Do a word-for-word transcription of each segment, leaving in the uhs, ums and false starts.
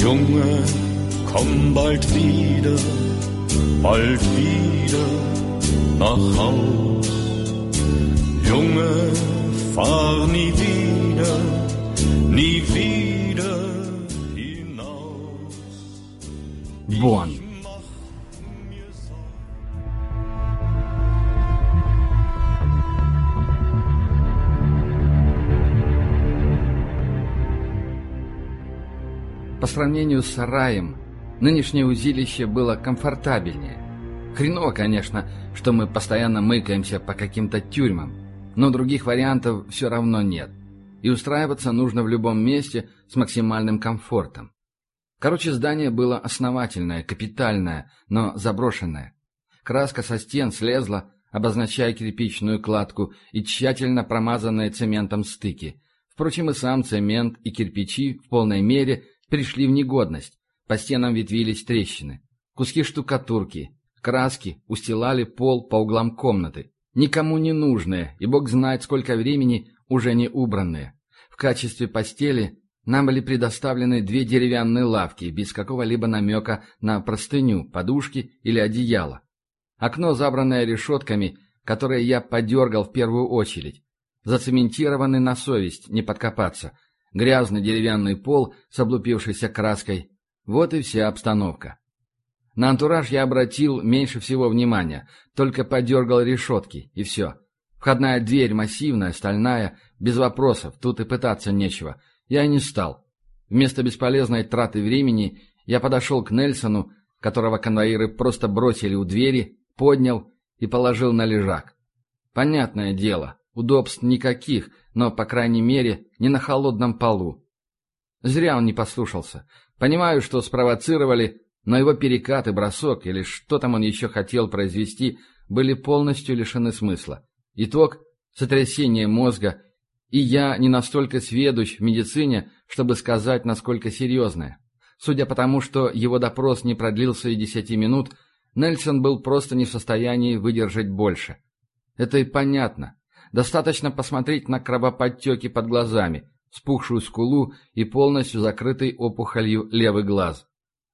Junge, komm bald wieder, bald wieder nach Haus. Junge, fahr nie wieder, nie wieder hinaus. Бон. По сравнению с сараем, нынешнее узилище было комфортабельнее. Хреново, конечно, что мы постоянно мыкаемся по каким-то тюрьмам, но других вариантов все равно нет. И устраиваться нужно в любом месте с максимальным комфортом. Короче, здание было основательное, капитальное, но заброшенное. Краска со стен слезла, обозначая кирпичную кладку и тщательно промазанные цементом стыки. Впрочем, и сам цемент, и кирпичи в полной мере пришли в негодность. По стенам ветвились трещины. Куски штукатурки, краски устилали пол по углам комнаты. Никому не нужные, и бог знает, сколько времени уже не убранные. В качестве постели нам были предоставлены две деревянные лавки, без какого-либо намека на простыню, подушки или одеяло. Окно, забранное решетками, которые я подергал в первую очередь. Зацементированы на совесть, не подкопаться. Грязный деревянный пол с облупившейся краской. Вот и вся обстановка. На антураж я обратил меньше всего внимания, только подергал решетки, и все. Входная дверь массивная, стальная, без вопросов, тут и пытаться нечего. Я и не стал. Вместо бесполезной траты времени я подошел к Нельсону, которого конвоиры просто бросили у двери, поднял и положил на лежак. Понятное дело, удобств никаких, но, по крайней мере, не на холодном полу. Зря он не послушался. Понимаю, что спровоцировали, но его перекат и бросок, или что там он еще хотел произвести, были полностью лишены смысла. Итог – сотрясение мозга, и я не настолько сведущ в медицине, чтобы сказать, насколько серьезное. Судя по тому, что его допрос не продлился и десяти минут, Нельсон был просто не в состоянии выдержать больше. Это и понятно. Достаточно посмотреть на кровоподтеки под глазами, вспухшую скулу и полностью закрытый опухолью левый глаз.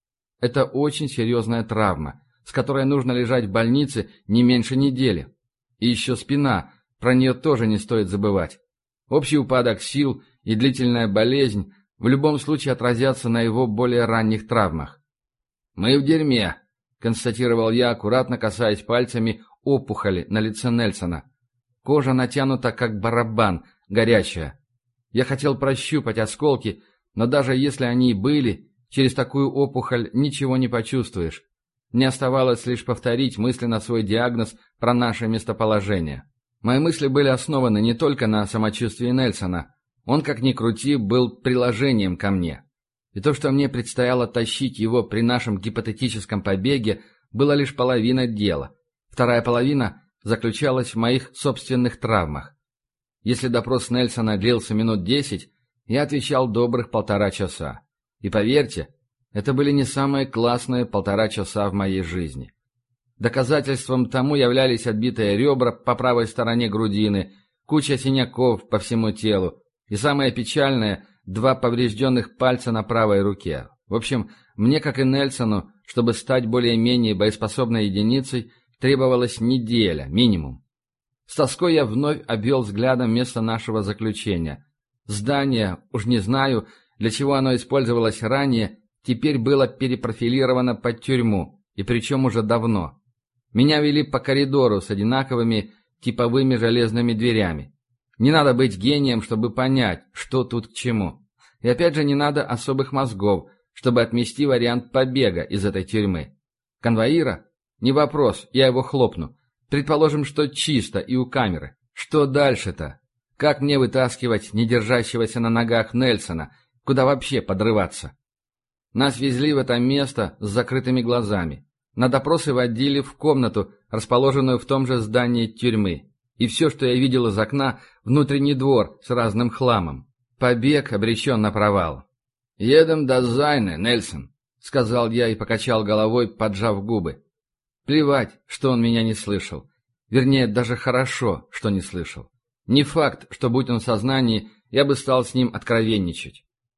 Это очень серьезная травма, с которой нужно лежать в больнице не меньше недели. И еще спина, про нее тоже не стоит забывать. Общий упадок сил и длительная болезнь в любом случае отразятся на его более ранних травмах. «Мы в дерьме», — констатировал я, аккуратно касаясь пальцами опухоли на лице Нельсона. Кожа натянута, как барабан, горячая. Я хотел прощупать осколки, но даже если они и были, через такую опухоль ничего не почувствуешь. Мне оставалось лишь повторить мысленно свой диагноз про наше местоположение. Мои мысли были основаны не только на самочувствии Нельсона. Он, как ни крути, был приложением ко мне. И то, что мне предстояло тащить его при нашем гипотетическом побеге, было лишь половина дела. Вторая половина заключалась в моих собственных травмах. Если допрос Нельсона длился минут десять, я отвечал добрых полтора часа. И поверьте, это были не самые классные полтора часа в моей жизни. Доказательством тому являлись отбитые ребра по правой стороне грудины, куча синяков по всему телу и, самое печальное, два поврежденных пальца на правой руке. В общем, мне, как и Нельсону, чтобы стать более-менее боеспособной единицей, требовалась неделя, минимум. С тоской я вновь обвел взглядом место нашего заключения. Здание, уж не знаю, для чего оно использовалось ранее, теперь было перепрофилировано под тюрьму, и причем уже давно. Меня вели по коридору с одинаковыми типовыми железными дверями. Не надо быть гением, чтобы понять, что тут к чему. И опять же не надо особых мозгов, чтобы отмести вариант побега из этой тюрьмы. Конвоира? Не вопрос, я его хлопну. Предположим, что чисто и у камеры. Что дальше-то? Как мне вытаскивать не держащегося на ногах Нельсона? Куда вообще подрываться? Нас везли в это место с закрытыми глазами. На допросы водили в комнату, расположенную в том же здании тюрьмы. И все, что я видел из окна, внутренний двор с разным хламом. Побег обречен на провал. «Едем до Зайны, Нельсон», — сказал я и покачал головой, поджав губы. Плевать, что он меня не слышал. Вернее, даже хорошо, что не слышал. Не факт, что, будь он в сознании, я бы стал с ним откровенничать.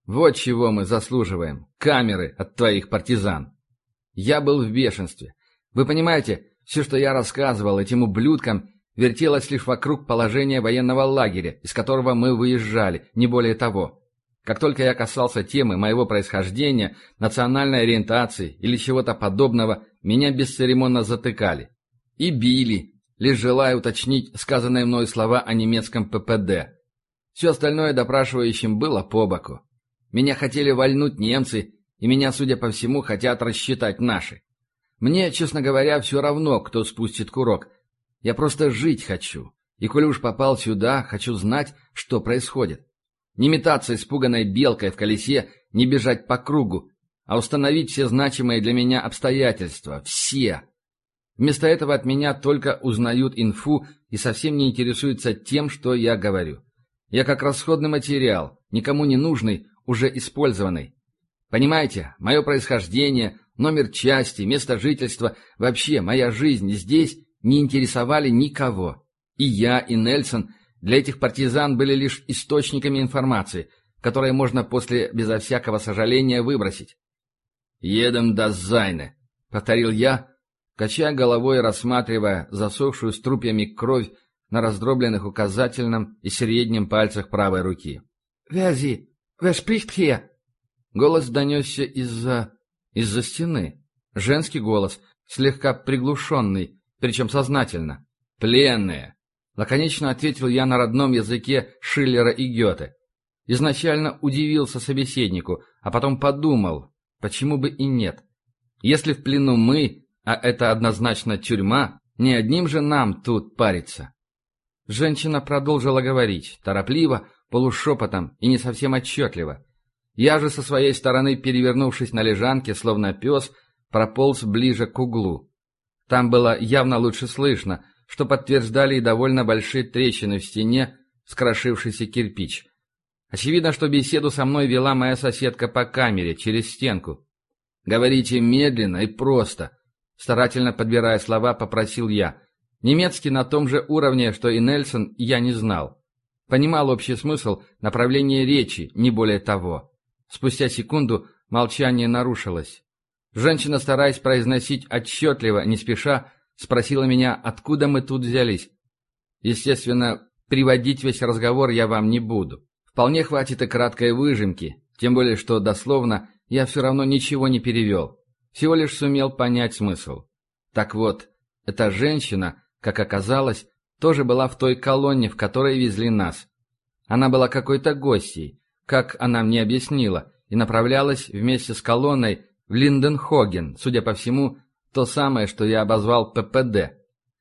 Вот чего мы заслуживаем. Камеры от твоих партизан. Я был в бешенстве. Вы понимаете, все, что я рассказывал этим ублюдкам, вертелось лишь вокруг положения военного лагеря, из которого мы выезжали, не более того. Как только я касался темы моего происхождения, национальной ориентации или чего-то подобного, меня бесцеремонно затыкали. И били, лишь желая уточнить сказанные мной слова о немецком пэ пэ дэ. Все остальное допрашивающим было по боку. Меня хотели вальнуть немцы, и меня, судя по всему, хотят рассчитать наши. Мне, честно говоря, все равно, кто спустит курок. Я просто жить хочу. И коли уж попал сюда, хочу знать, что происходит. Не метаться испуганной белкой в колесе, не бежать по кругу, а установить все значимые для меня обстоятельства. Все. Вместо этого от меня только узнают инфу и совсем не интересуются тем, что я говорю. Я как расходный материал, никому не нужный, уже использованный. Понимаете, мое происхождение, номер части, место жительства, вообще моя жизнь здесь не интересовали никого. И я, и Нельсон для этих партизан были лишь источниками информации, которые можно после безо всякого сожаления выбросить. «Едем до Зайны», — повторил я, качая головой и рассматривая засохшую струпьями кровь на раздробленных указательном и среднем пальцах правой руки. «Верзи, wer spricht hier?» Голос донесся из-за... из-за стены. Женский голос, слегка приглушенный, причем сознательно. «Пленные!» — лаконично ответил я на родном языке Шиллера и Гёте. Изначально удивился собеседнику, а потом подумал, почему бы и нет. Если в плену мы, а это однозначно тюрьма, не одним же нам тут париться. Женщина продолжила говорить, торопливо, полушепотом и не совсем отчетливо. Я же со своей стороны, перевернувшись на лежанке, словно пес, прополз ближе к углу. Там было явно лучше слышно, что подтверждали и довольно большие трещины в стене, скрошившийся кирпич. Очевидно, что беседу со мной вела моя соседка по камере, через стенку. «Говорите медленно и просто», — старательно подбирая слова, попросил я. Немецкий на том же уровне, что и Нельсон, я не знал. Понимал общий смысл, направление речи, не более того. Спустя секунду молчание нарушилось. Женщина, стараясь произносить отчетливо, не спеша, спросила меня, откуда мы тут взялись. Естественно, приводить весь разговор я вам не буду. Вполне хватит и краткой выжимки, тем более, что дословно я все равно ничего не перевел. Всего лишь сумел понять смысл. Так вот, эта женщина, как оказалось, тоже была в той колонне, в которой везли нас. Она была какой-то гостьей, как она мне объяснила, и направлялась вместе с колонной в Линденхоген, судя по всему, то самое, что я обозвал пэ пэ дэ.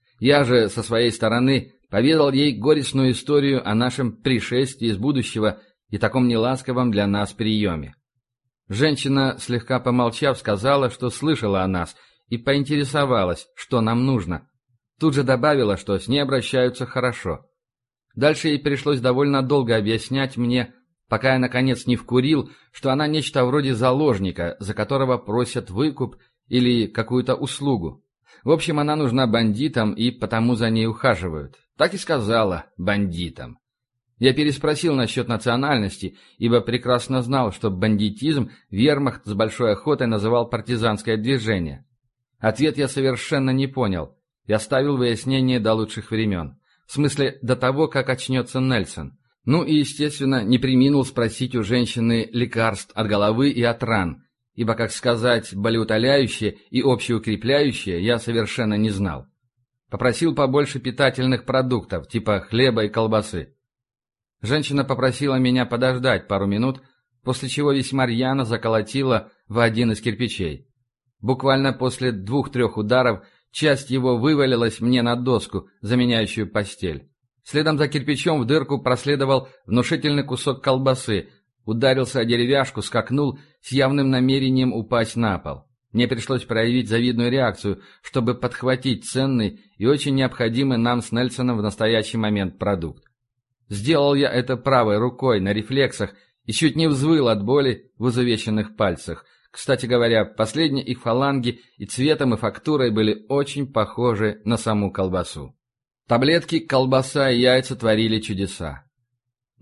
Я же, со своей стороны, поведал ей горестную историю о нашем пришествии из будущего и таком неласковом для нас приеме. Женщина, слегка помолчав, сказала, что слышала о нас, и поинтересовалась, что нам нужно. Тут же добавила, что с ней обращаются хорошо. Дальше ей пришлось довольно долго объяснять мне, пока я, наконец, не вкурил, что она нечто вроде заложника, за которого просят выкуп или какую-то услугу. В общем, она нужна бандитам, и потому за ней ухаживают. Так и сказала бандитам. Я переспросил насчет национальности, ибо прекрасно знал, что бандитизм вермахт с большой охотой называл партизанское движение. Ответ я совершенно не понял. Я оставил выяснение до лучших времен. В смысле, до того, как очнется Нельсон. Ну и, естественно, не преминул спросить у женщины лекарств от головы и от ран, ибо, как сказать, болеутоляющее и общеукрепляющее я совершенно не знал. Попросил побольше питательных продуктов, типа хлеба и колбасы. Женщина попросила меня подождать пару минут, после чего весьма рьяно заколотила в один из кирпичей. Буквально после двух-трех ударов часть его вывалилась мне на доску, заменяющую постель. Следом за кирпичом в дырку проследовал внушительный кусок колбасы, ударился о деревяшку, скакнул с явным намерением упасть на пол. Мне пришлось проявить завидную реакцию, чтобы подхватить ценный и очень необходимый нам с Нельсоном в настоящий момент продукт. Сделал я это правой рукой, на рефлексах, и чуть не взвыл от боли в изувеченных пальцах. Кстати говоря, последние их фаланги и цветом, и фактурой были очень похожи на саму колбасу. Таблетки, колбаса и яйца творили чудеса.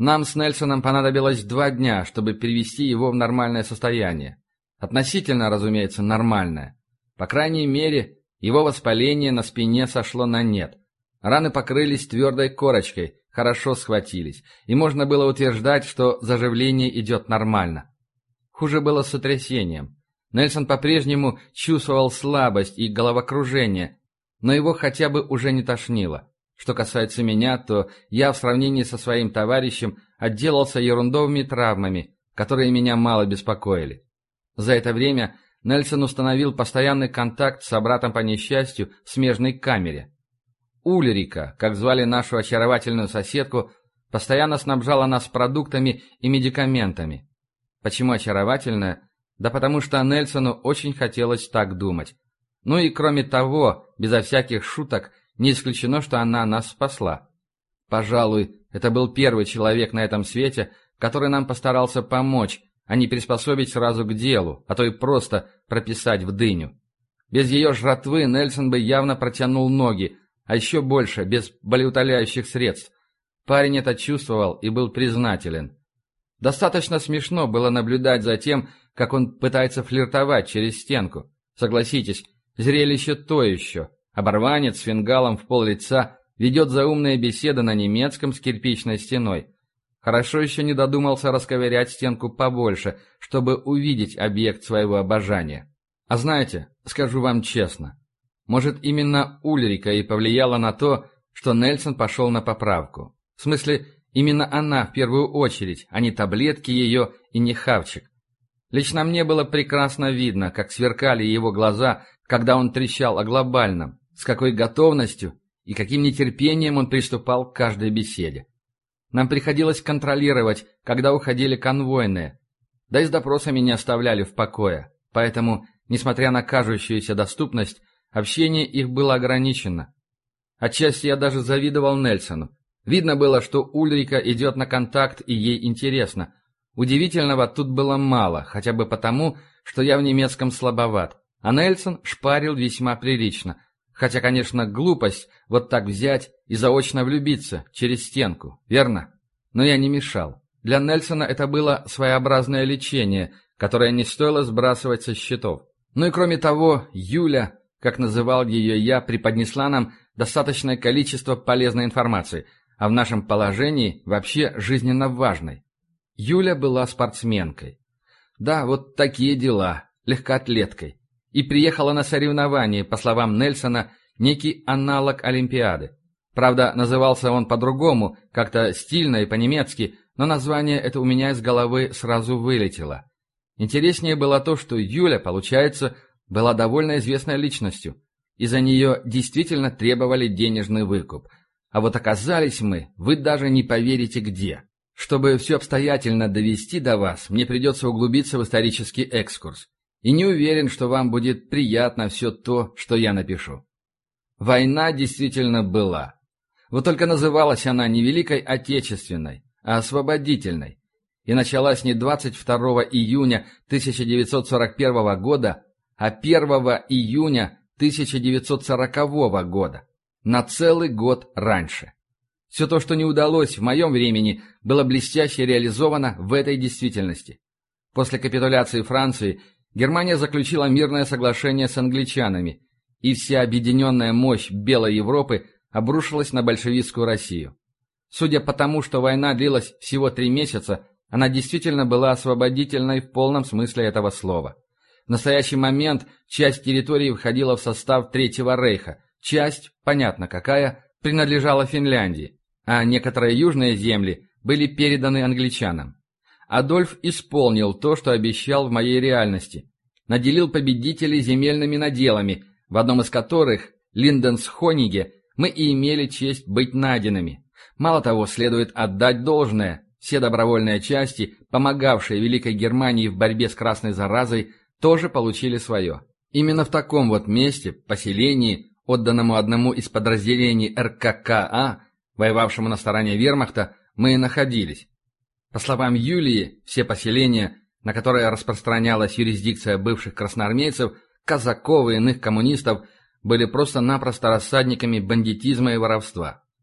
Нам с Нельсоном понадобилось два дня, чтобы привести его в нормальное состояние. Относительно, разумеется, нормальное. По крайней мере, его воспаление на спине сошло на нет. Раны покрылись твердой корочкой, хорошо схватились, и можно было утверждать, что заживление идет нормально. Хуже было с сотрясением. Нельсон по-прежнему чувствовал слабость и головокружение, но его хотя бы уже не тошнило. Что касается меня, то я в сравнении со своим товарищем отделался ерундовыми травмами, которые меня мало беспокоили. За это время Нельсон установил постоянный контакт с собратом по несчастью в смежной камере. Ульрика, как звали нашу очаровательную соседку, постоянно снабжала нас продуктами и медикаментами. Почему очаровательная? Да потому что Нельсону очень хотелось так думать. Ну и кроме того, безо всяких шуток, не исключено, что она нас спасла. Пожалуй, это был первый человек на этом свете, который нам постарался помочь, а не приспособить сразу к делу, а то и просто прописать в дыню. Без ее жратвы Нельсон бы явно протянул ноги, а еще больше, без болеутоляющих средств. Парень это чувствовал и был признателен. Достаточно смешно было наблюдать за тем, как он пытается флиртовать через стенку. Согласитесь, зрелище то еще. Оборванец с фингалом в пол лица ведет заумные беседы на немецком с кирпичной стеной. Хорошо еще не додумался расковырять стенку побольше, чтобы увидеть объект своего обожания. А знаете, скажу вам честно, может, именно Ульрика и повлияла на то, что Нельсон пошел на поправку. В смысле, именно она в первую очередь, а не таблетки ее и не хавчик. Лично мне было прекрасно видно, как сверкали его глаза, когда он трещал о глобальном, с какой готовностью и каким нетерпением он приступал к каждой беседе. Нам приходилось контролировать, когда уходили конвойные, да и с допросами не оставляли в покое, поэтому, несмотря на кажущуюся доступность, общение их было ограничено. Отчасти я даже завидовал Нельсону. Видно было, что Ульрика идет на контакт и ей интересно. Удивительного тут было мало, хотя бы потому, что я в немецком слабоват, а Нельсон шпарил весьма прилично. Хотя, конечно, глупость вот так взять и заочно влюбиться через стенку, верно? Но я не мешал. Для Нельсона это было своеобразное лечение, которое не стоило сбрасывать со счетов. Ну и кроме того, Юля, как называл ее я, преподнесла нам достаточное количество полезной информации, а в нашем положении вообще жизненно важной. Юля была спортсменкой. Да, вот такие дела, легкоатлеткой. И приехала на соревнование, по словам Нельсона, некий аналог Олимпиады. Правда, назывался он по-другому, как-то стильно и по-немецки, но название это у меня из головы сразу вылетело. Интереснее было то, что Юля, получается, была довольно известной личностью, и за нее действительно требовали денежный выкуп. А вот оказались мы, вы даже не поверите где. Чтобы все обстоятельно довести до вас, мне придется углубиться в исторический экскурс. И не уверен, что вам будет приятно все то, что я напишу. Война действительно была. Вот только называлась она не Великой Отечественной, а Освободительной. И началась не двадцать второго июня тысяча девятьсот сорок первого года, а первого июня тысяча девятьсот сорокового года. На целый год раньше. Все то, что не удалось в моем времени, было блестяще реализовано в этой действительности. После капитуляции Франции Германия заключила мирное соглашение с англичанами, и вся объединенная мощь Белой Европы обрушилась на большевистскую Россию. Судя по тому, что война длилась всего три месяца, она действительно была освободительной в полном смысле этого слова. В настоящий момент часть территории входила в состав Третьего Рейха, часть, понятно какая, принадлежала Финляндии, а некоторые южные земли были переданы англичанам. Адольф исполнил то, что обещал в моей реальности. Наделил победителей земельными наделами, в одном из которых, Линденсхониге, мы и имели честь быть найденными. Мало того, следует отдать должное. Все добровольные части, помогавшие Великой Германии в борьбе с красной заразой, тоже получили свое. Именно в таком вот месте, поселении, отданному одному из подразделений эр ка ка а, воевавшему на стороне вермахта, мы и находились. По словам Юлии, все поселения, на которые распространялась юрисдикция бывших красноармейцев, казаков и иных коммунистов, были просто-напросто рассадниками бандитизма и воровства.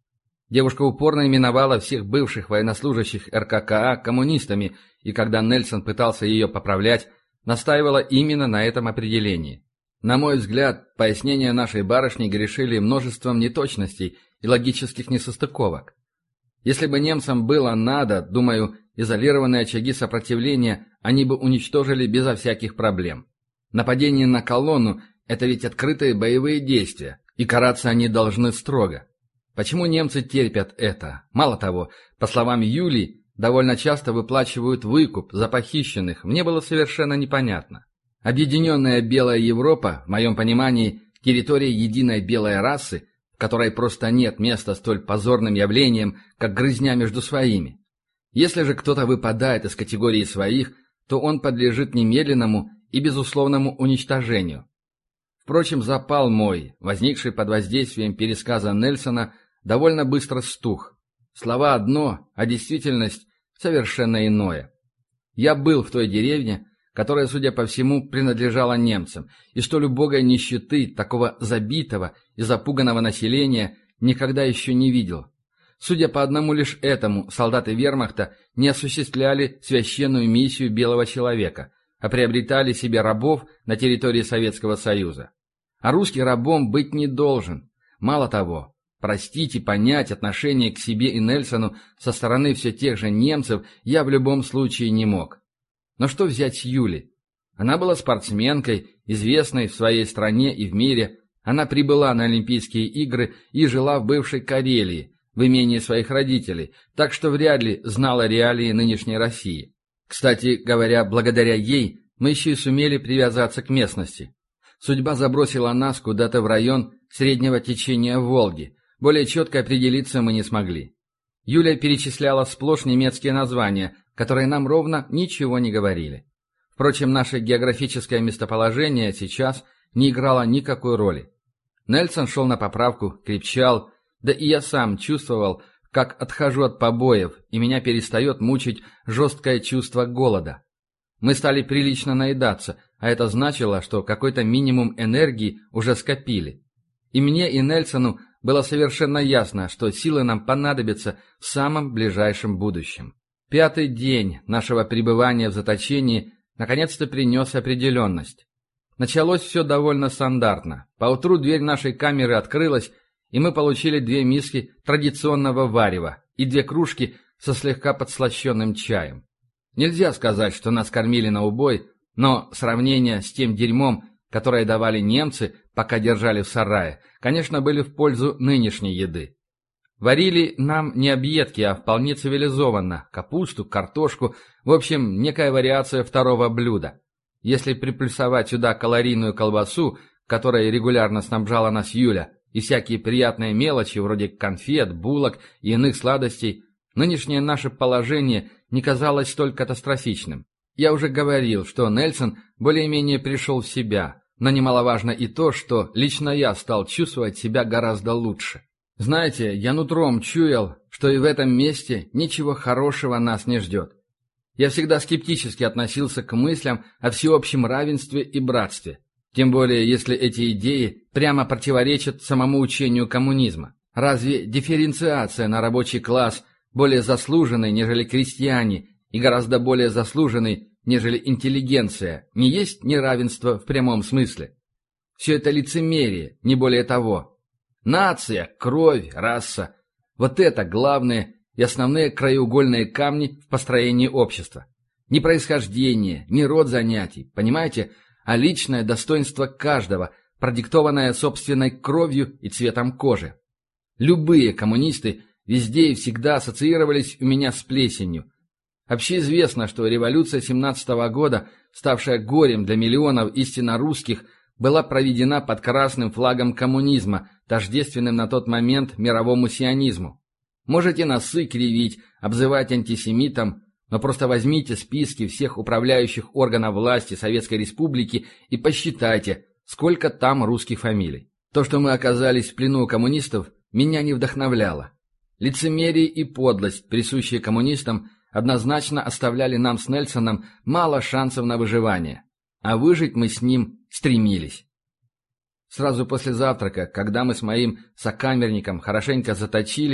Девушка упорно именовала всех бывших военнослужащих эр ка ка а коммунистами, и когда Нельсон пытался ее поправлять, настаивала именно на этом определении. На мой взгляд, пояснения нашей барышни грешили множеством неточностей и логических несостыковок. Если бы немцам было надо, думаю, изолированные очаги сопротивления они бы уничтожили безо всяких проблем. Нападение на колонну – это ведь открытые боевые действия, и караться они должны строго. Почему немцы терпят это? Мало того, по словам Юли, довольно часто выплачивают выкуп за похищенных, мне было совершенно непонятно. Объединенная белая Европа, в моем понимании, территория единой белой расы, в которой просто нет места столь позорным явлениям, как грызня между своими. Если же кто-то выпадает из категории своих, то он подлежит немедленному и безусловному уничтожению. Впрочем, запал мой, возникший под воздействием пересказа Нельсона, довольно быстро стух. Слова одно, а действительность совершенно иное. Я был в той деревне, которая, судя по всему, принадлежала немцам, и столь убогой нищеты, такого забитого и запуганного населения никогда еще не видел. Судя по одному лишь этому, солдаты вермахта не осуществляли священную миссию белого человека, а приобретали себе рабов на территории Советского Союза. А русский рабом быть не должен. Мало того, простить и понять отношение к себе и Нельсону со стороны все тех же немцев я в любом случае не мог. Но что взять с Юли? Она была спортсменкой, известной в своей стране и в мире. Она прибыла на Олимпийские игры и жила в бывшей Карелии, в имении своих родителей, так что вряд ли знала реалии нынешней России. Кстати говоря, благодаря ей мы еще и сумели привязаться к местности. Судьба забросила нас куда-то в район среднего течения Волги. Более четко определиться мы не смогли. Юля перечисляла сплошь немецкие названия, которые нам ровно ничего не говорили. Впрочем, наше географическое местоположение сейчас не играло никакой роли. Нельсон шел на поправку, крепчал, да и я сам чувствовал, как отхожу от побоев, и меня перестает мучить жесткое чувство голода. Мы стали прилично наедаться, а это значило, что какой-то минимум энергии уже скопили. И мне, и Нельсону было совершенно ясно, что силы нам понадобятся в самом ближайшем будущем. Пятый день нашего пребывания в заточении наконец-то принес определенность. Началось все довольно стандартно. Поутру дверь нашей камеры открылась, и мы получили две миски традиционного варева и две кружки со слегка подслащенным чаем. Нельзя сказать, что нас кормили на убой, но сравнение с тем дерьмом, которое давали немцы, пока держали в сарае, конечно, были в пользу нынешней еды. Варили нам не объедки, а вполне цивилизованно: капусту, картошку, в общем, некая вариация второго блюда. Если приплюсовать сюда калорийную колбасу, которой регулярно снабжала нас Юля, и всякие приятные мелочи вроде конфет, булок и иных сладостей, нынешнее наше положение не казалось столь катастрофичным. Я уже говорил, что Нельсон более-менее пришел в себя, но немаловажно и то, что лично я стал чувствовать себя гораздо лучше. Знаете, я нутром чуял, что и в этом месте ничего хорошего нас не ждет. Я всегда скептически относился к мыслям о всеобщем равенстве и братстве. Тем более, если эти идеи прямо противоречат самому учению коммунизма. Разве дифференциация на рабочий класс, более заслуженный, нежели крестьяне, и гораздо более заслуженный, нежели интеллигенция, не есть неравенство в прямом смысле? Все это лицемерие, не более того. Нация, кровь, раса – вот это главные и основные краеугольные камни в построении общества. Не происхождение, не род занятий, понимаете, а личное достоинство каждого, продиктованное собственной кровью и цветом кожи. Любые коммунисты везде и всегда ассоциировались у меня с плесенью. Общеизвестно, что революция семнадцатого года, ставшая горем для миллионов истинно русских, была проведена под красным флагом коммунизма, тождественным на тот момент мировому сионизму. Можете носы кривить, обзывать антисемитом, но просто возьмите списки всех управляющих органов власти Советской Республики и посчитайте, сколько там русских фамилий. То, что мы оказались в плену у коммунистов, меня не вдохновляло. Лицемерие и подлость, присущие коммунистам, однозначно оставляли нам с Нельсоном мало шансов на выживание. А выжить мы с ним стремились. Сразу после завтрака, когда мы с моим сокамерником хорошенько заточили,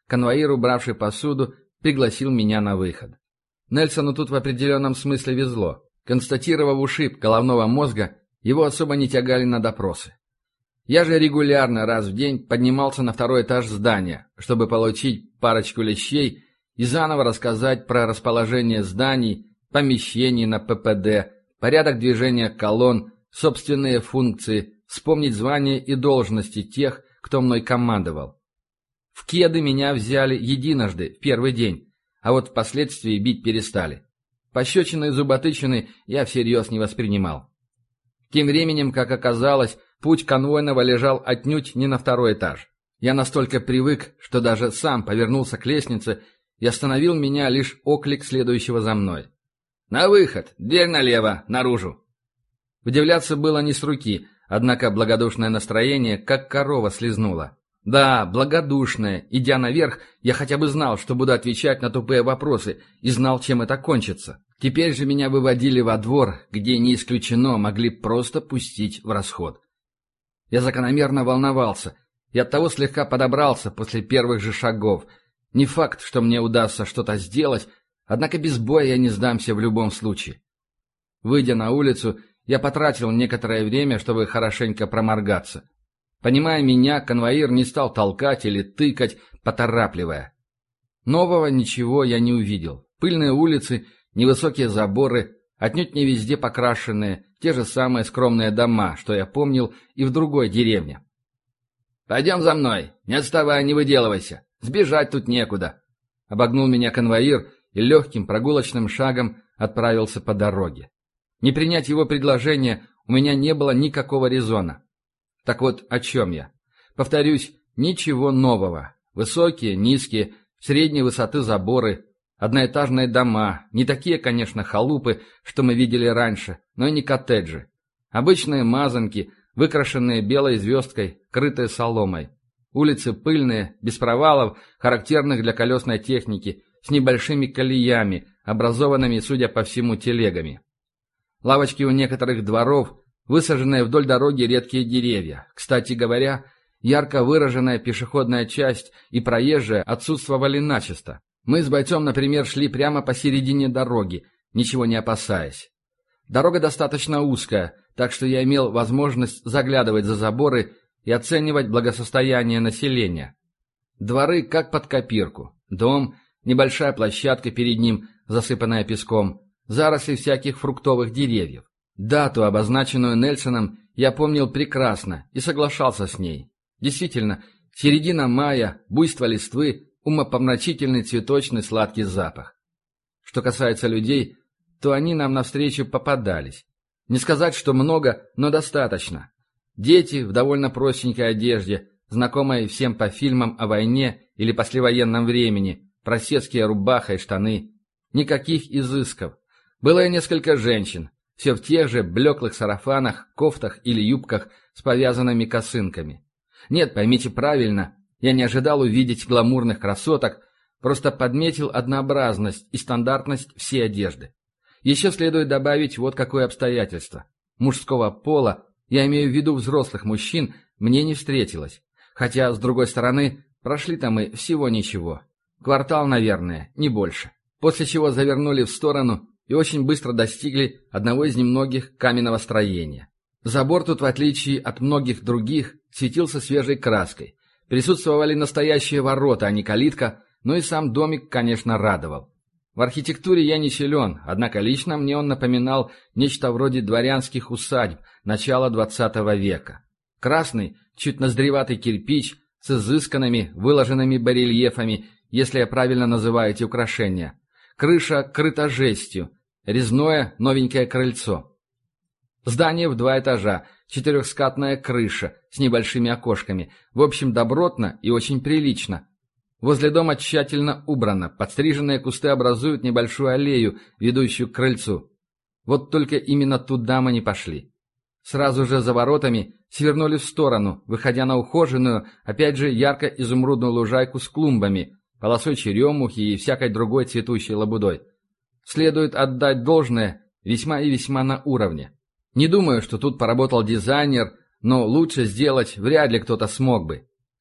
конвоир, убравший посуду, пригласил меня на выход. Нельсону тут в определенном смысле везло. Констатировав ушиб головного мозга, его особо не тягали на допросы. Я же регулярно раз в день поднимался на второй этаж здания, чтобы получить парочку лещей и заново рассказать про расположение зданий, помещений на ППД, порядок движения колонн, собственные функции, вспомнить звания и должности тех, кто мной командовал. В кеды меня взяли единожды, в первый день, а вот впоследствии бить перестали. Пощечины и зуботычины я всерьез не воспринимал. Тем временем, как оказалось, путь конвойного лежал отнюдь не на второй этаж. Я настолько привык, что даже сам повернулся к лестнице и остановил меня лишь оклик следующего за мной. «На выход! Дверь налево! Наружу!» Удивляться было не с руки, однако благодушное настроение как корова слезнуло. Да, благодушное. Идя наверх, я хотя бы знал, что буду отвечать на тупые вопросы, и знал, чем это кончится. Теперь же меня выводили во двор, где, не исключено, могли просто пустить в расход. Я закономерно волновался, и оттого слегка подобрался после первых же шагов. Не факт, что мне удастся что-то сделать, однако без боя я не сдамся в любом случае. Выйдя на улицу, я потратил некоторое время, чтобы хорошенько проморгаться. Понимая меня, конвоир не стал толкать или тыкать, поторапливая. Нового ничего я не увидел. Пыльные улицы, невысокие заборы, отнюдь не везде покрашенные, те же самые скромные дома, что я помнил и в другой деревне. «Пойдем за мной, не отставай, не выделывайся, сбежать тут некуда», — обогнул меня конвоир и легким прогулочным шагом отправился по дороге. Не принять его предложение у меня не было никакого резона. Так вот, о чем я? Повторюсь, ничего нового. Высокие, низкие, средней высоты заборы, одноэтажные дома, не такие, конечно, халупы, что мы видели раньше, но и не коттеджи. Обычные мазанки, выкрашенные белой звездкой, крытые соломой. Улицы пыльные, без провалов, характерных для колесной техники, с небольшими колеями, образованными, судя по всему, телегами. Лавочки у некоторых дворов, высаженные вдоль дороги редкие деревья. Кстати говоря, ярко выраженная пешеходная часть и проезжая отсутствовали начисто. Мы с бойцом, например, шли прямо посередине дороги, ничего не опасаясь. Дорога достаточно узкая, так что я имел возможность заглядывать за заборы и оценивать благосостояние населения. Дворы как под копирку. Дом, небольшая площадка перед ним, засыпанная песком, заросли всяких фруктовых деревьев. Дату, обозначенную Нельсоном, я помнил прекрасно и соглашался с ней. Действительно, середина мая, буйство листвы, умопомрачительный цветочный сладкий запах. Что касается людей, то они нам навстречу попадались. Не сказать, что много, но достаточно. Дети в довольно простенькой одежде, знакомой всем по фильмам о войне или послевоенном времени, просецкие рубаха и штаны. Никаких изысков. Было и несколько женщин. Все в тех же блеклых сарафанах, кофтах или юбках с повязанными косынками. Нет, поймите правильно, я не ожидал увидеть гламурных красоток, просто подметил однообразность и стандартность всей одежды. Еще следует добавить вот какое обстоятельство. Мужского пола, я имею в виду взрослых мужчин, мне не встретилось. Хотя, с другой стороны, прошли-то мы всего ничего. Квартал, наверное, не больше. После чего завернули в сторону и очень быстро достигли одного из немногих каменного строения. Забор тут, в отличие от многих других, светился свежей краской. Присутствовали настоящие ворота, а не калитка, но и сам домик, конечно, радовал. В архитектуре я не силен, однако лично мне он напоминал нечто вроде дворянских усадьб начала двадцатого века. Красный, чуть ноздреватый кирпич с изысканными, выложенными барельефами, если я правильно называю эти украшения. Крыша крыта жестью, резное новенькое крыльцо. Здание в два этажа, четырехскатная крыша с небольшими окошками. В общем, добротно и очень прилично. Возле дома тщательно убрано, подстриженные кусты образуют небольшую аллею, ведущую к крыльцу. Вот только именно туда мы не пошли. Сразу же за воротами свернули в сторону, выходя на ухоженную, опять же ярко-изумрудную лужайку с клумбами, полосой черемухи и всякой другой цветущей лабудой. Следует отдать должное, весьма и весьма на уровне. Не думаю, что тут поработал дизайнер, но лучше сделать вряд ли кто-то смог бы.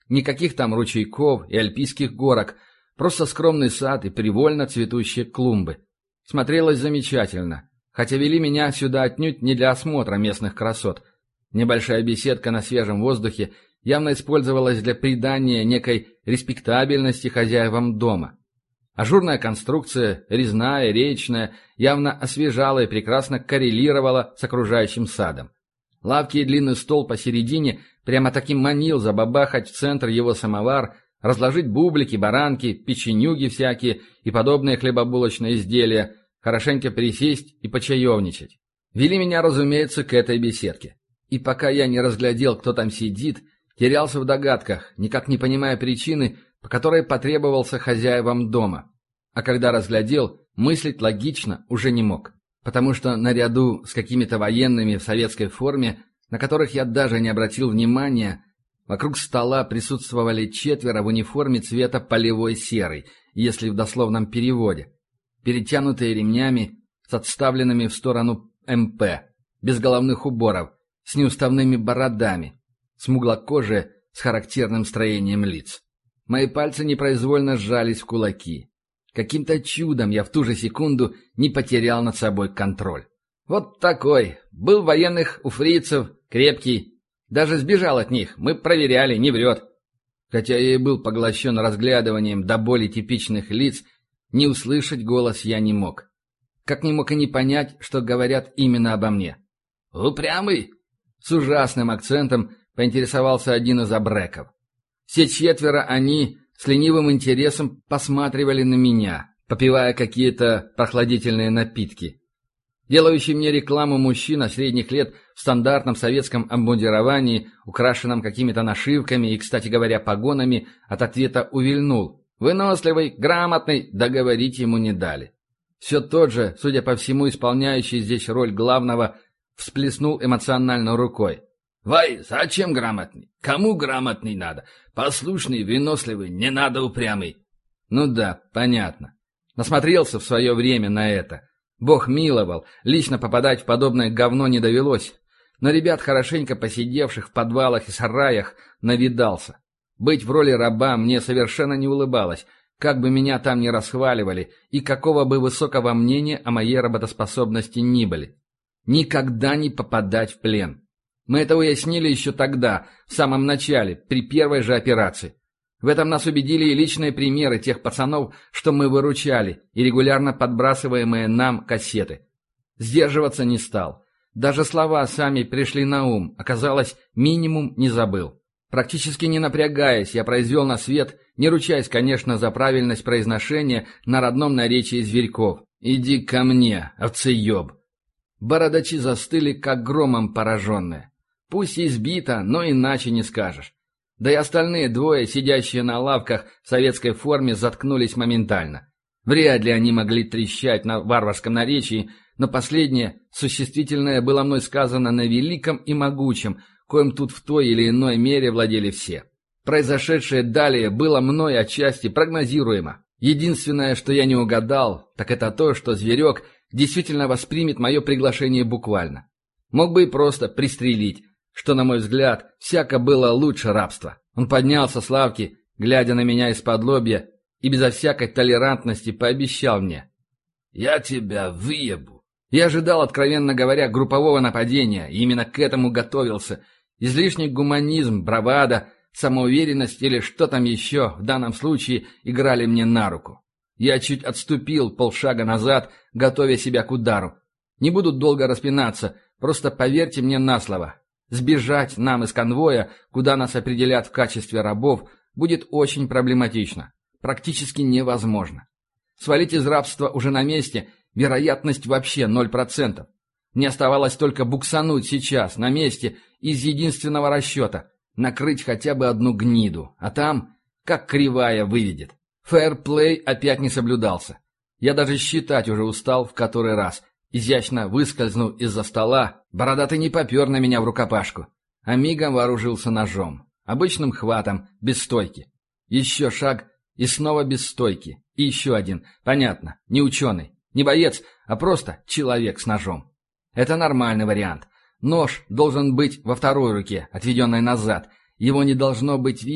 Никаких там ручейков и альпийских горок, просто скромный сад и привольно цветущие клумбы. Смотрелось замечательно, хотя вели меня сюда отнюдь не для осмотра местных красот. Небольшая беседка на свежем воздухе явно использовалась для придания некой респектабельности хозяевам дома. Ажурная конструкция, резная, речная, явно освежала и прекрасно коррелировала с окружающим садом. Лавки и длинный стол посередине прямо таким манил забабахать в центр его самовар, разложить бублики, баранки, печенюги всякие и подобные хлебобулочные изделия, хорошенько присесть и почаевничать. Вели меня, разумеется, к этой беседке. И пока я не разглядел, кто там сидит, терялся в догадках, никак не понимая причины, по которой потребовался хозяевам дома. А когда разглядел, мыслить логично уже не мог. Потому что наряду с какими-то военными в советской форме, на которых я даже не обратил внимания, вокруг стола присутствовали четверо в униформе цвета полевой серый, если в дословном переводе, перетянутые ремнями, с отставленными в сторону эм пэ, без головных уборов, с неуставными бородами, смуглокожие, с характерным строением лиц. Мои пальцы непроизвольно сжались в кулаки. Каким-то чудом я в ту же секунду не потерял над собой контроль. Вот такой. Был военных у фрицев, крепкий. Даже сбежал от них. Мы проверяли, не врет. Хотя я и был поглощен разглядыванием до боли типичных лиц, не услышать голос я не мог. Как не мог и не понять, что говорят именно обо мне. «Упрямый?» С ужасным акцентом поинтересовался один из абреков. Все четверо они с ленивым интересом посматривали на меня, попивая какие-то прохладительные напитки. Делающий мне рекламу мужчина средних лет в стандартном советском обмундировании, украшенном какими-то нашивками и, кстати говоря, погонами, от ответа увильнул. Выносливый, грамотный, договорить ему не дали. Все тот же, судя по всему, исполняющий здесь роль главного, всплеснул эмоционально рукой. «Вай, зачем грамотный? Кому грамотный надо? Послушный, выносливый, не надо упрямый». Ну да, понятно. Насмотрелся в свое время на это. Бог миловал, лично попадать в подобное говно не довелось. Но ребят, хорошенько посидевших в подвалах и сараях, навидался. Быть в роли раба мне совершенно не улыбалось, как бы меня там ни расхваливали и какого бы высокого мнения о моей работоспособности ни были. Никогда не попадать в плен. Мы это уяснили еще тогда, в самом начале, при первой же операции. В этом нас убедили и личные примеры тех пацанов, что мы выручали, и регулярно подбрасываемые нам кассеты. Сдерживаться не стал. Даже слова сами пришли на ум, оказалось, минимум не забыл. Практически не напрягаясь, я произвел на свет, не ручаясь, конечно, за правильность произношения на родном наречии зверьков. «Иди ко мне, овцееб!» Бородачи застыли, как громом пораженные. Пусть избито, но иначе не скажешь. Да и остальные двое, сидящие на лавках в советской форме, заткнулись моментально. Вряд ли они могли трещать на варварском наречии, но последнее, существительное, было мной сказано на великом и могучем, коим тут в той или иной мере владели все. Произошедшее далее было мной отчасти прогнозируемо. Единственное, что я не угадал, так это то, что зверек действительно воспримет мое приглашение буквально. Мог бы и просто пристрелить, что, на мой взгляд, всяко было лучше рабства. Он поднялся с лавки, глядя на меня из-под лобья, и безо всякой толерантности пообещал мне: «Я тебя выебу». Я ожидал, откровенно говоря, группового нападения, и именно к этому готовился. Излишний гуманизм, бравада, самоуверенность или что там еще в данном случае играли мне на руку. Я чуть отступил полшага назад, готовя себя к удару. Не буду долго распинаться, просто поверьте мне на слово. Сбежать нам из конвоя, куда нас определят в качестве рабов, будет очень проблематично. Практически невозможно. Свалить из рабства уже на месте – вероятность вообще ноль процентов. Мне оставалось только буксануть сейчас, на месте, из единственного расчета – накрыть хотя бы одну гниду, а там как кривая выведет. Фэрплей опять не соблюдался. Я даже считать уже устал в который раз. Изящно выскользнув из-за стола, бородатый не попер на меня в рукопашку, а мигом вооружился ножом. Обычным хватом, без стойки. Еще шаг и снова без стойки. И еще один. Понятно, не ученый, не боец, а просто человек с ножом. Это нормальный вариант. Нож должен быть во второй руке, отведенной назад. Его не должно быть видно,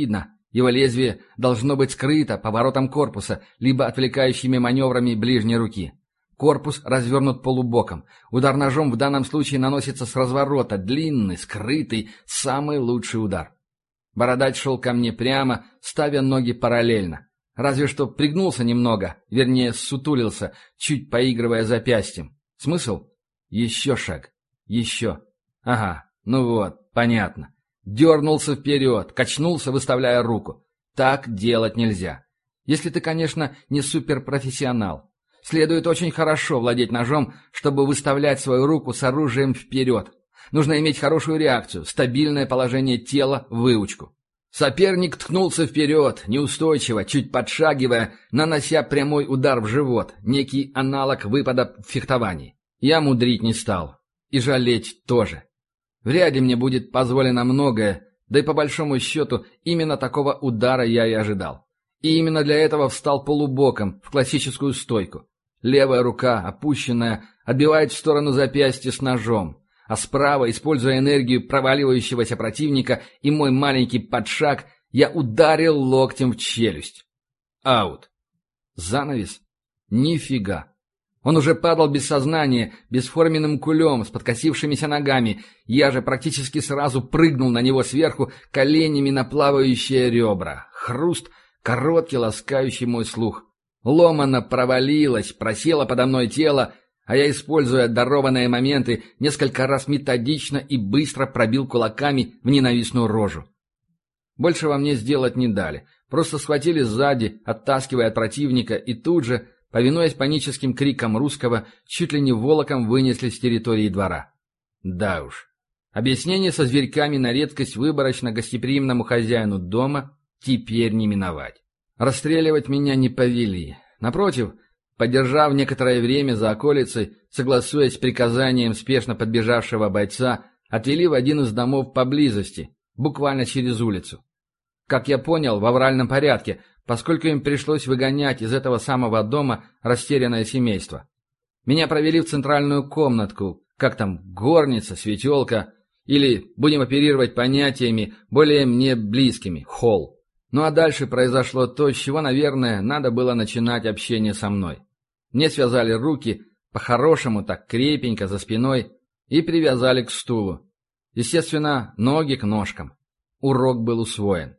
Его лезвие должно быть скрыто поворотом корпуса, либо отвлекающими маневрами ближней руки. Корпус развернут полубоком. Удар ножом в данном случае наносится с разворота. Длинный, скрытый, самый лучший удар. Бородач шел ко мне прямо, ставя ноги параллельно. Разве что пригнулся немного, вернее, ссутулился, чуть поигрывая запястьем. Смысл? Еще шаг. Еще. Ага, ну вот, понятно. Дернулся вперед, качнулся, выставляя руку. Так делать нельзя. Если ты, конечно, не суперпрофессионал. Следует очень хорошо владеть ножом, чтобы выставлять свою руку с оружием вперед. Нужно иметь хорошую реакцию, стабильное положение тела, выучку. Соперник ткнулся вперед, неустойчиво, чуть подшагивая, нанося прямой удар в живот, некий аналог выпада в фехтовании. Я мудрить не стал. И жалеть тоже. Вряд ли мне будет позволено многое, да и по большому счету именно такого удара я и ожидал. И именно для этого встал полубоком в классическую стойку. Левая рука, опущенная, отбивает в сторону запястья с ножом, а справа, используя энергию проваливающегося противника и мой маленький подшаг, я ударил локтем в челюсть. Аут. Занавес? Нифига. Он уже падал без сознания, бесформенным кулем, с подкосившимися ногами. Я же практически сразу прыгнул на него сверху, коленями на плавающие ребра. Хруст, короткий, ласкающий мой слух. Ломано провалилось, просело подо мной тело, а я, используя дарованные моменты, несколько раз методично и быстро пробил кулаками в ненавистную рожу. Большего мне сделать не дали. Просто схватили сзади, оттаскивая от противника, и тут же, повинуясь паническим крикам русского, чуть ли не волоком вынесли с территории двора. Да уж. Объяснение со зверьками на редкость выборочно гостеприимному хозяину дома теперь не миновать. Расстреливать меня не повели. Напротив, подержав некоторое время за околицей, согласуясь с приказанием спешно подбежавшего бойца, отвели в один из домов поблизости, буквально через улицу. Как я понял, в авральном порядке, поскольку им пришлось выгонять из этого самого дома растерянное семейство. Меня провели в центральную комнатку, как там, горница, светелка, или, будем оперировать понятиями, более мне близкими, холл. Ну а дальше произошло то, с чего, наверное, надо было начинать общение со мной. Мне связали руки, по-хорошему так крепенько за спиной, и привязали к стулу. Естественно, ноги к ножкам. Урок был усвоен.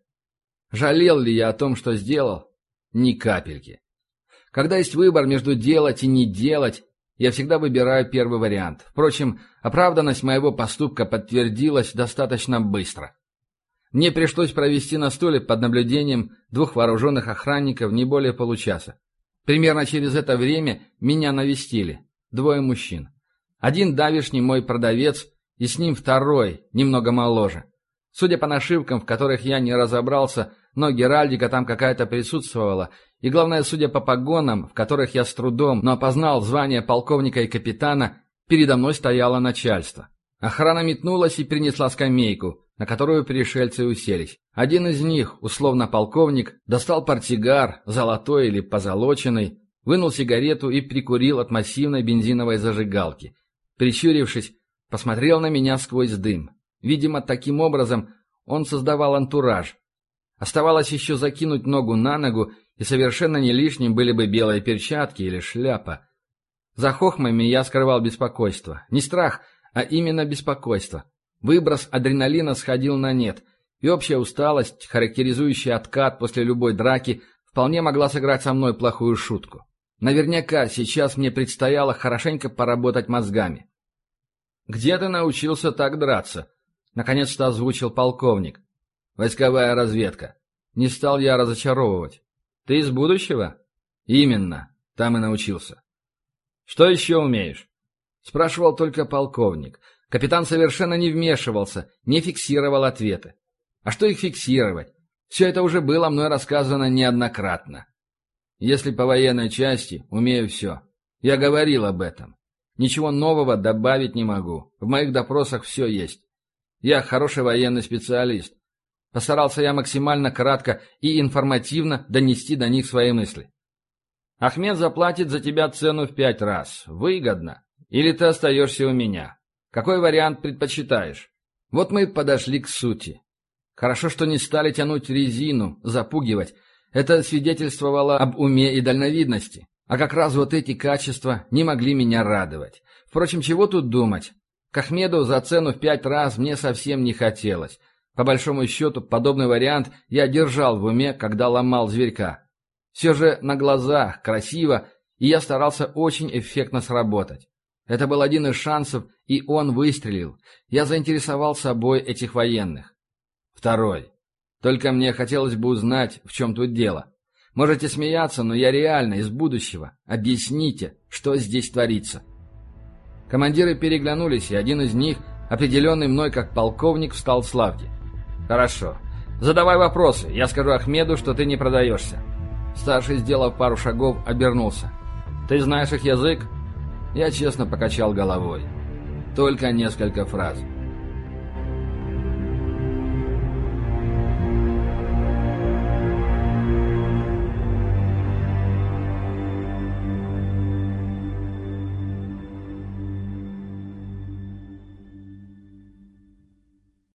Жалел ли я о том, что сделал? Ни капельки. Когда есть выбор между делать и не делать, я всегда выбираю первый вариант. Впрочем, оправданность моего поступка подтвердилась достаточно быстро. Мне пришлось провести на стуле под наблюдением двух вооруженных охранников не более получаса. Примерно через это время меня навестили. Двое мужчин. Один давишний мой продавец, и с ним второй, немного моложе. Судя по нашивкам, в которых я не разобрался, но геральдика там какая-то присутствовала, и главное, судя по погонам, в которых я с трудом, но опознал звание полковника и капитана, передо мной стояло начальство. Охрана метнулась и принесла скамейку, на которую пришельцы уселись. Один из них, условно полковник, достал портсигар, золотой или позолоченный, вынул сигарету и прикурил от массивной бензиновой зажигалки. Прищурившись, посмотрел на меня сквозь дым. Видимо, таким образом он создавал антураж. Оставалось еще закинуть ногу на ногу, и совершенно не лишним были бы белые перчатки или шляпа. За хохмами я скрывал беспокойство. Не страх, а именно беспокойство. Выброс адреналина сходил на нет, и общая усталость, характеризующая откат после любой драки, вполне могла сыграть со мной плохую шутку. Наверняка сейчас мне предстояло хорошенько поработать мозгами. «Где ты научился так драться?» — наконец-то озвучил полковник. «Войсковая разведка». Не стал я разочаровывать. «Ты из будущего?» «Именно. Там и научился». «Что еще умеешь?» — спрашивал только полковник. Капитан совершенно не вмешивался, не фиксировал ответы. А что их фиксировать? Все это уже было мной рассказано неоднократно. Если по военной части, умею все. Я говорил об этом. Ничего нового добавить не могу. В моих допросах все есть. Я хороший военный специалист. Постарался я максимально кратко и информативно донести до них свои мысли. Ахмед заплатит за тебя цену в пять раз. Выгодно. Или ты остаешься у меня? Какой вариант предпочитаешь? Вот мы и подошли к сути. Хорошо, что не стали тянуть резину, запугивать. Это свидетельствовало об уме и дальновидности. А как раз вот эти качества не могли меня радовать. Впрочем, чего тут думать? К Ахмеду за цену в пять раз мне совсем не хотелось. По большому счету, подобный вариант я держал в уме, когда ломал зверька. Все же на глазах, красиво, и я старался очень эффектно сработать. Это был один из шансов, и он выстрелил. Я заинтересовал собой этих военных. Второй. Только мне хотелось бы узнать, в чем тут дело. Можете смеяться, но я реально из будущего. Объясните, что здесь творится. Командиры переглянулись, и один из них, определенный мной как полковник, встал с лавки. «Хорошо. Задавай вопросы. Я скажу Ахмеду, что ты не продаешься». Старший, сделав пару шагов, обернулся. «Ты знаешь их язык?» Я честно покачал головой. Только несколько фраз.